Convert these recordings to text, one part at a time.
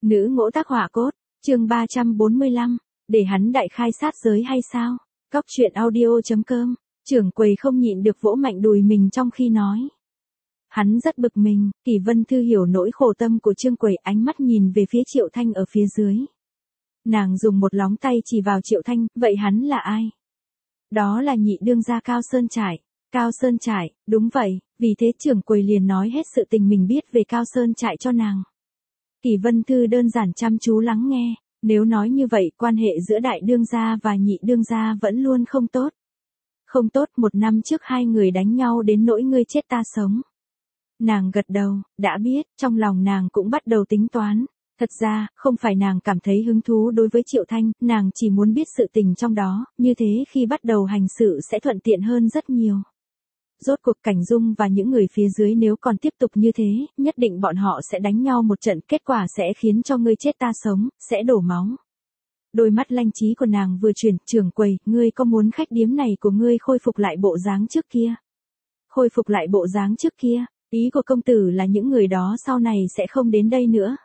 Nữ ngỗ tác hỏa cốt, chương 345, để hắn đại khai sát giới hay sao? Cóc truyện audio.com, trưởng quầy không nhịn được vỗ mạnh đùi mình trong khi nói. Hắn rất bực mình, Kỳ Vân Thư hiểu nỗi khổ tâm của Trương quầy, ánh mắt nhìn về phía Triệu Thanh ở phía dưới. Nàng dùng một lóng tay chỉ vào Triệu Thanh, vậy hắn là ai? Đó là nhị đương gia Cao Sơn Trải. Cao Sơn Trải, đúng vậy, vì thế trưởng quầy liền nói hết sự tình mình biết về Cao Sơn Trải cho nàng. Kỳ Vân Thư đơn giản chăm chú lắng nghe, nếu nói như vậy quan hệ giữa đại đương gia và nhị đương gia vẫn luôn không tốt. Không tốt, 1 năm trước hai người đánh nhau đến nỗi ngươi chết ta sống. Nàng gật đầu, đã biết, trong lòng nàng cũng bắt đầu tính toán. Thật ra, không phải nàng cảm thấy hứng thú đối với Triệu Thanh, nàng chỉ muốn biết sự tình trong đó, như thế khi bắt đầu hành sự sẽ thuận tiện hơn rất nhiều. Rốt cuộc Cảnh Dung và những người phía dưới nếu còn tiếp tục như thế, nhất định bọn họ sẽ đánh nhau một trận, kết quả sẽ khiến cho ngươi chết ta sống, sẽ đổ máu. Đôi mắt lanh trí của nàng vừa chuyển, trưởng quầy, ngươi có muốn khách điếm này của ngươi khôi phục lại bộ dáng trước kia? Khôi phục lại bộ dáng trước kia, ý của công tử là những người đó sau này sẽ không đến đây nữa.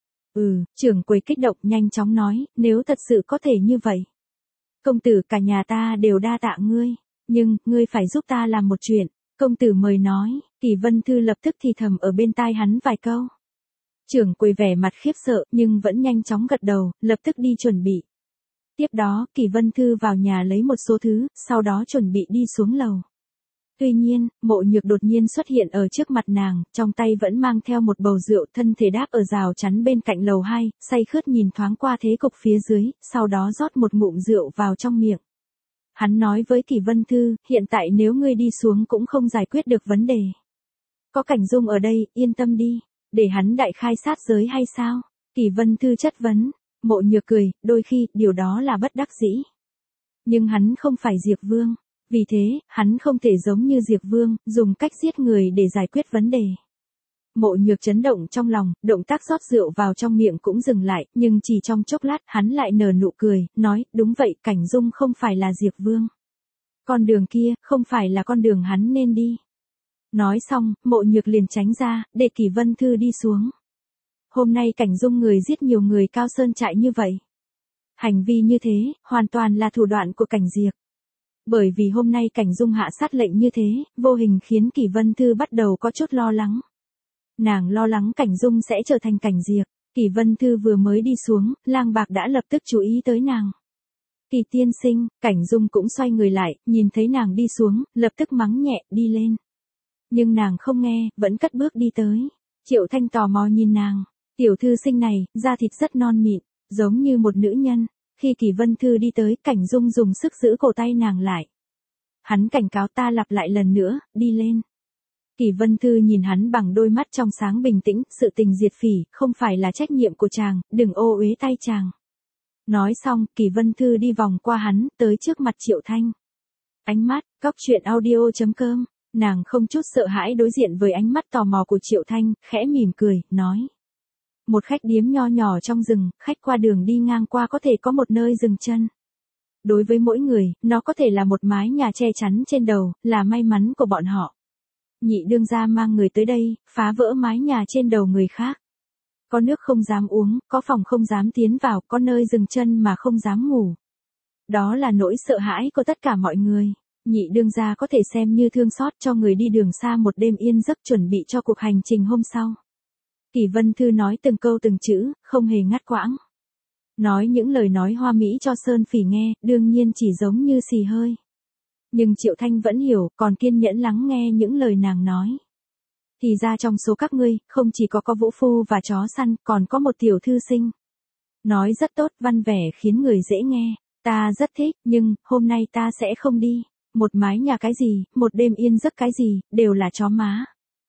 Trưởng quầy kích động nhanh chóng nói, nếu thật sự có thể như vậy. Công tử, cả nhà ta đều đa tạ ngươi. Nhưng, ngươi phải giúp ta làm một chuyện. Công tử mời nói. Kỳ Vân Thư lập tức thì thầm ở bên tai hắn vài câu. Trưởng quầy vẻ mặt khiếp sợ nhưng vẫn nhanh chóng gật đầu, lập tức đi chuẩn bị. Tiếp đó, Kỳ Vân Thư vào nhà lấy một số thứ, sau đó chuẩn bị đi xuống lầu. Tuy nhiên, Mộ Nhược đột nhiên xuất hiện ở trước mặt nàng, trong tay vẫn mang theo một bầu rượu, thân thể đáp ở rào chắn bên cạnh lầu 2, say khướt nhìn thoáng qua thế cục phía dưới, sau đó rót một ngụm rượu vào trong miệng. Hắn nói với Kỳ Vân Thư, hiện tại nếu ngươi đi xuống cũng không giải quyết được vấn đề. Có Cảnh Dung ở đây, yên tâm đi, để hắn đại khai sát giới hay sao? Kỳ Vân Thư chất vấn, Mộ Nhược cười, đôi khi, điều đó là bất đắc dĩ. Nhưng hắn không phải Diệp Vương, vì thế, hắn không thể giống như Diệp Vương, dùng cách giết người để giải quyết vấn đề. Mộ Nhược chấn động trong lòng, động tác rót rượu vào trong miệng cũng dừng lại, nhưng chỉ trong chốc lát hắn lại nở nụ cười, nói, đúng vậy, Cảnh Dung không phải là Diệp Vương. Con đường kia, không phải là con đường hắn nên đi. Nói xong, Mộ Nhược liền tránh ra, để Kỳ Vân Thư đi xuống. Hôm nay Cảnh Dung người giết nhiều người Cao Sơn Trại như vậy. Hành vi như thế, hoàn toàn là thủ đoạn của Cảnh Diệp. Bởi vì hôm nay Cảnh Dung hạ sát lệnh như thế, vô hình khiến Kỳ Vân Thư bắt đầu có chút lo lắng. Nàng lo lắng Cảnh Dung sẽ trở thành Cảnh Diệp. Kỳ Vân Thư vừa mới đi xuống, Lang Bạc đã lập tức chú ý tới nàng. Kỳ tiên sinh, Cảnh Dung cũng xoay người lại, nhìn thấy nàng đi xuống, lập tức mắng nhẹ, đi lên. Nhưng nàng không nghe, vẫn cất bước đi tới. Triệu Thanh tò mò nhìn nàng. Tiểu thư sinh này, da thịt rất non mịn, giống như một nữ nhân. Khi Kỳ Vân Thư đi tới, Cảnh Dung dùng sức giữ cổ tay nàng lại. Hắn cảnh cáo ta lặp lại lần nữa, đi lên. Kỳ Vân Thư nhìn hắn bằng đôi mắt trong sáng bình tĩnh, sự tình diệt phỉ, không phải là trách nhiệm của chàng, đừng ô uế tay chàng. Nói xong, Kỳ Vân Thư đi vòng qua hắn, tới trước mặt Triệu Thanh. Ánh mắt, cóc truyện audio.com, nàng không chút sợ hãi đối diện với ánh mắt tò mò của Triệu Thanh, khẽ mỉm cười, nói. Một khách điếm nho nhỏ trong rừng, khách qua đường đi ngang qua có thể có một nơi dừng chân. Đối với mỗi người, nó có thể là một mái nhà che chắn trên đầu, là may mắn của bọn họ. Nhị đương gia mang người tới đây, phá vỡ mái nhà trên đầu người khác. Có nước không dám uống, có phòng không dám tiến vào, có nơi dừng chân mà không dám ngủ. Đó là nỗi sợ hãi của tất cả mọi người. Nhị đương gia có thể xem như thương xót cho người đi đường xa một đêm yên giấc chuẩn bị cho cuộc hành trình hôm sau. Kỳ Vân Thư nói từng câu từng chữ, không hề ngắt quãng. Nói những lời nói hoa mỹ cho Sơn Phỉ nghe, đương nhiên chỉ giống như xì hơi. Nhưng Triệu Thanh vẫn hiểu, còn kiên nhẫn lắng nghe những lời nàng nói. Thì ra trong số các ngươi, không chỉ có vũ phu và chó săn, còn có một tiểu thư sinh. Nói rất tốt, văn vẻ khiến người dễ nghe. Ta rất thích, nhưng, hôm nay ta sẽ không đi. Một mái nhà cái gì, một đêm yên giấc cái gì, đều là chó má.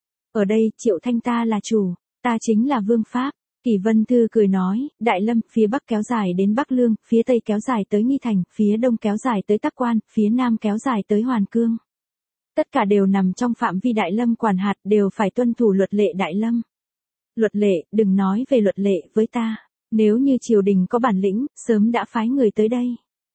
Ở đây, Triệu Thanh ta là chủ, ta chính là vương pháp. Kỳ Vân Thư cười nói, Đại Lâm, phía Bắc kéo dài đến Bắc Lương, phía Tây kéo dài tới Nghi Thành, phía Đông kéo dài tới Tắc Quan, phía Nam kéo dài tới Hoàn Cương. Tất cả đều nằm trong phạm vi Đại Lâm quản hạt, đều phải tuân thủ luật lệ Đại Lâm. Luật lệ, đừng nói về luật lệ với ta. Nếu như triều đình có bản lĩnh, sớm đã phái người tới đây.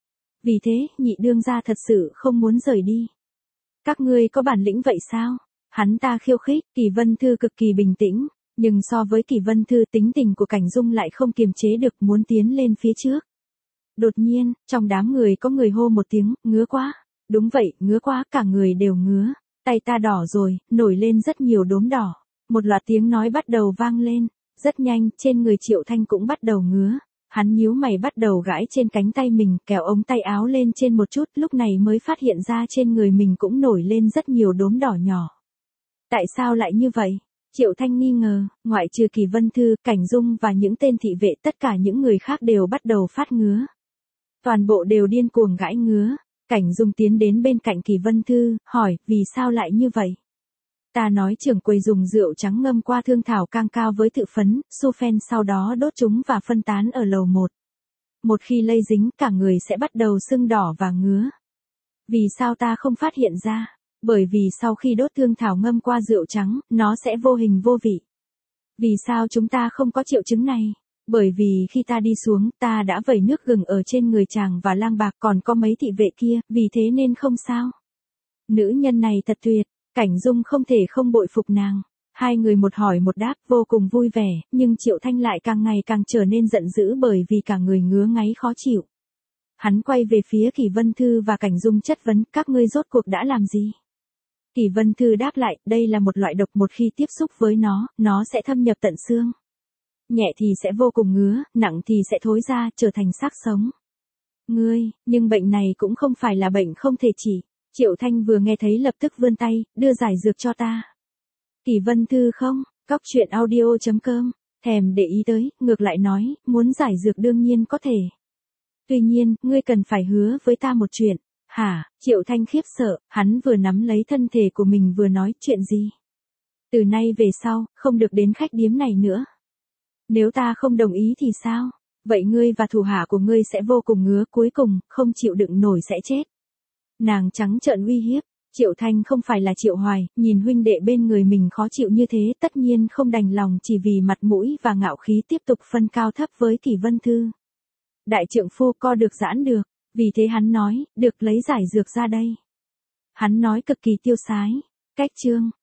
Vì thế, nhị đương gia thật sự không muốn rời đi. Các ngươi có bản lĩnh vậy sao? Hắn ta khiêu khích, Kỳ Vân Thư cực kỳ bình tĩnh. Nhưng so với Kỷ Vân Thư, tính tình của Cảnh Dung lại không kiềm chế được, muốn tiến lên phía trước. Đột nhiên, trong đám người có người hô một tiếng, ngứa quá. Đúng vậy, ngứa quá, cả người đều ngứa. Tay ta đỏ rồi, nổi lên rất nhiều đốm đỏ. Một loạt tiếng nói bắt đầu vang lên. Rất nhanh, trên người Triệu Thanh cũng bắt đầu ngứa. Hắn nhíu mày bắt đầu gãi trên cánh tay mình, kéo ống tay áo lên trên một chút, lúc này mới phát hiện ra trên người mình cũng nổi lên rất nhiều đốm đỏ nhỏ. Tại sao lại như vậy? Triệu Thanh nghi ngờ, ngoại trừ Kỷ Vân Thư, Cảnh Dung và những tên thị vệ, tất cả những người khác đều bắt đầu phát ngứa. Toàn bộ đều điên cuồng gãi ngứa. Cảnh Dung tiến đến bên cạnh Kỷ Vân Thư, hỏi, vì sao lại như vậy? Ta nói trưởng quầy dùng rượu trắng ngâm qua thương thảo cang cao với tự phấn, sulfen sau đó đốt chúng và phân tán ở lầu 1. Một khi lây dính, cả người sẽ bắt đầu sưng đỏ và ngứa. Vì sao ta không phát hiện ra? Bởi vì sau khi đốt thương thảo ngâm qua rượu trắng, nó sẽ vô hình vô vị. Vì sao chúng ta không có triệu chứng này? Bởi vì khi ta đi xuống, ta đã vẩy nước gừng ở trên người chàng và lang bạc, còn có mấy thị vệ kia, vì thế nên không sao. Nữ nhân này thật tuyệt, Cảnh Dung không thể không bội phục nàng. Hai người một hỏi một đáp, vô cùng vui vẻ, nhưng Triệu Thanh lại càng ngày càng trở nên giận dữ bởi vì cả người ngứa ngáy khó chịu. Hắn quay về phía Kỷ Vân Thư và Cảnh Dung chất vấn, các ngươi rốt cuộc đã làm gì? Kỷ Vân Thư đáp lại, đây là một loại độc, một khi tiếp xúc với nó sẽ thâm nhập tận xương. Nhẹ thì sẽ vô cùng ngứa, nặng thì sẽ thối ra, trở thành xác sống. Nhưng bệnh này cũng không phải là bệnh không thể trị. Triệu Thanh vừa nghe thấy lập tức vươn tay, đưa giải dược cho ta. Kỷ Vân Thư không, coctruyện.audio.com, thèm để ý tới, ngược lại nói, muốn giải dược đương nhiên có thể. Tuy nhiên, ngươi cần phải hứa với ta một chuyện. Hả? Triệu Thanh khiếp sợ, hắn vừa nắm lấy thân thể của mình vừa nói, chuyện gì? Từ nay về sau, không được đến khách điếm này nữa. Nếu ta không đồng ý thì sao? Vậy ngươi và thủ hạ của ngươi sẽ vô cùng ngứa, cuối cùng, không chịu đựng nổi sẽ chết. Nàng trắng trợn uy hiếp. Triệu Thanh không phải là Triệu Hoài, nhìn huynh đệ bên người mình khó chịu như thế, tất nhiên không đành lòng chỉ vì mặt mũi và ngạo khí tiếp tục phân cao thấp với Kỷ Vân Thư. Đại trượng phu co được giãn được, vì thế hắn nói, được lấy giải dược ra đây. Hắn nói cực kỳ tiêu sái. Cách chương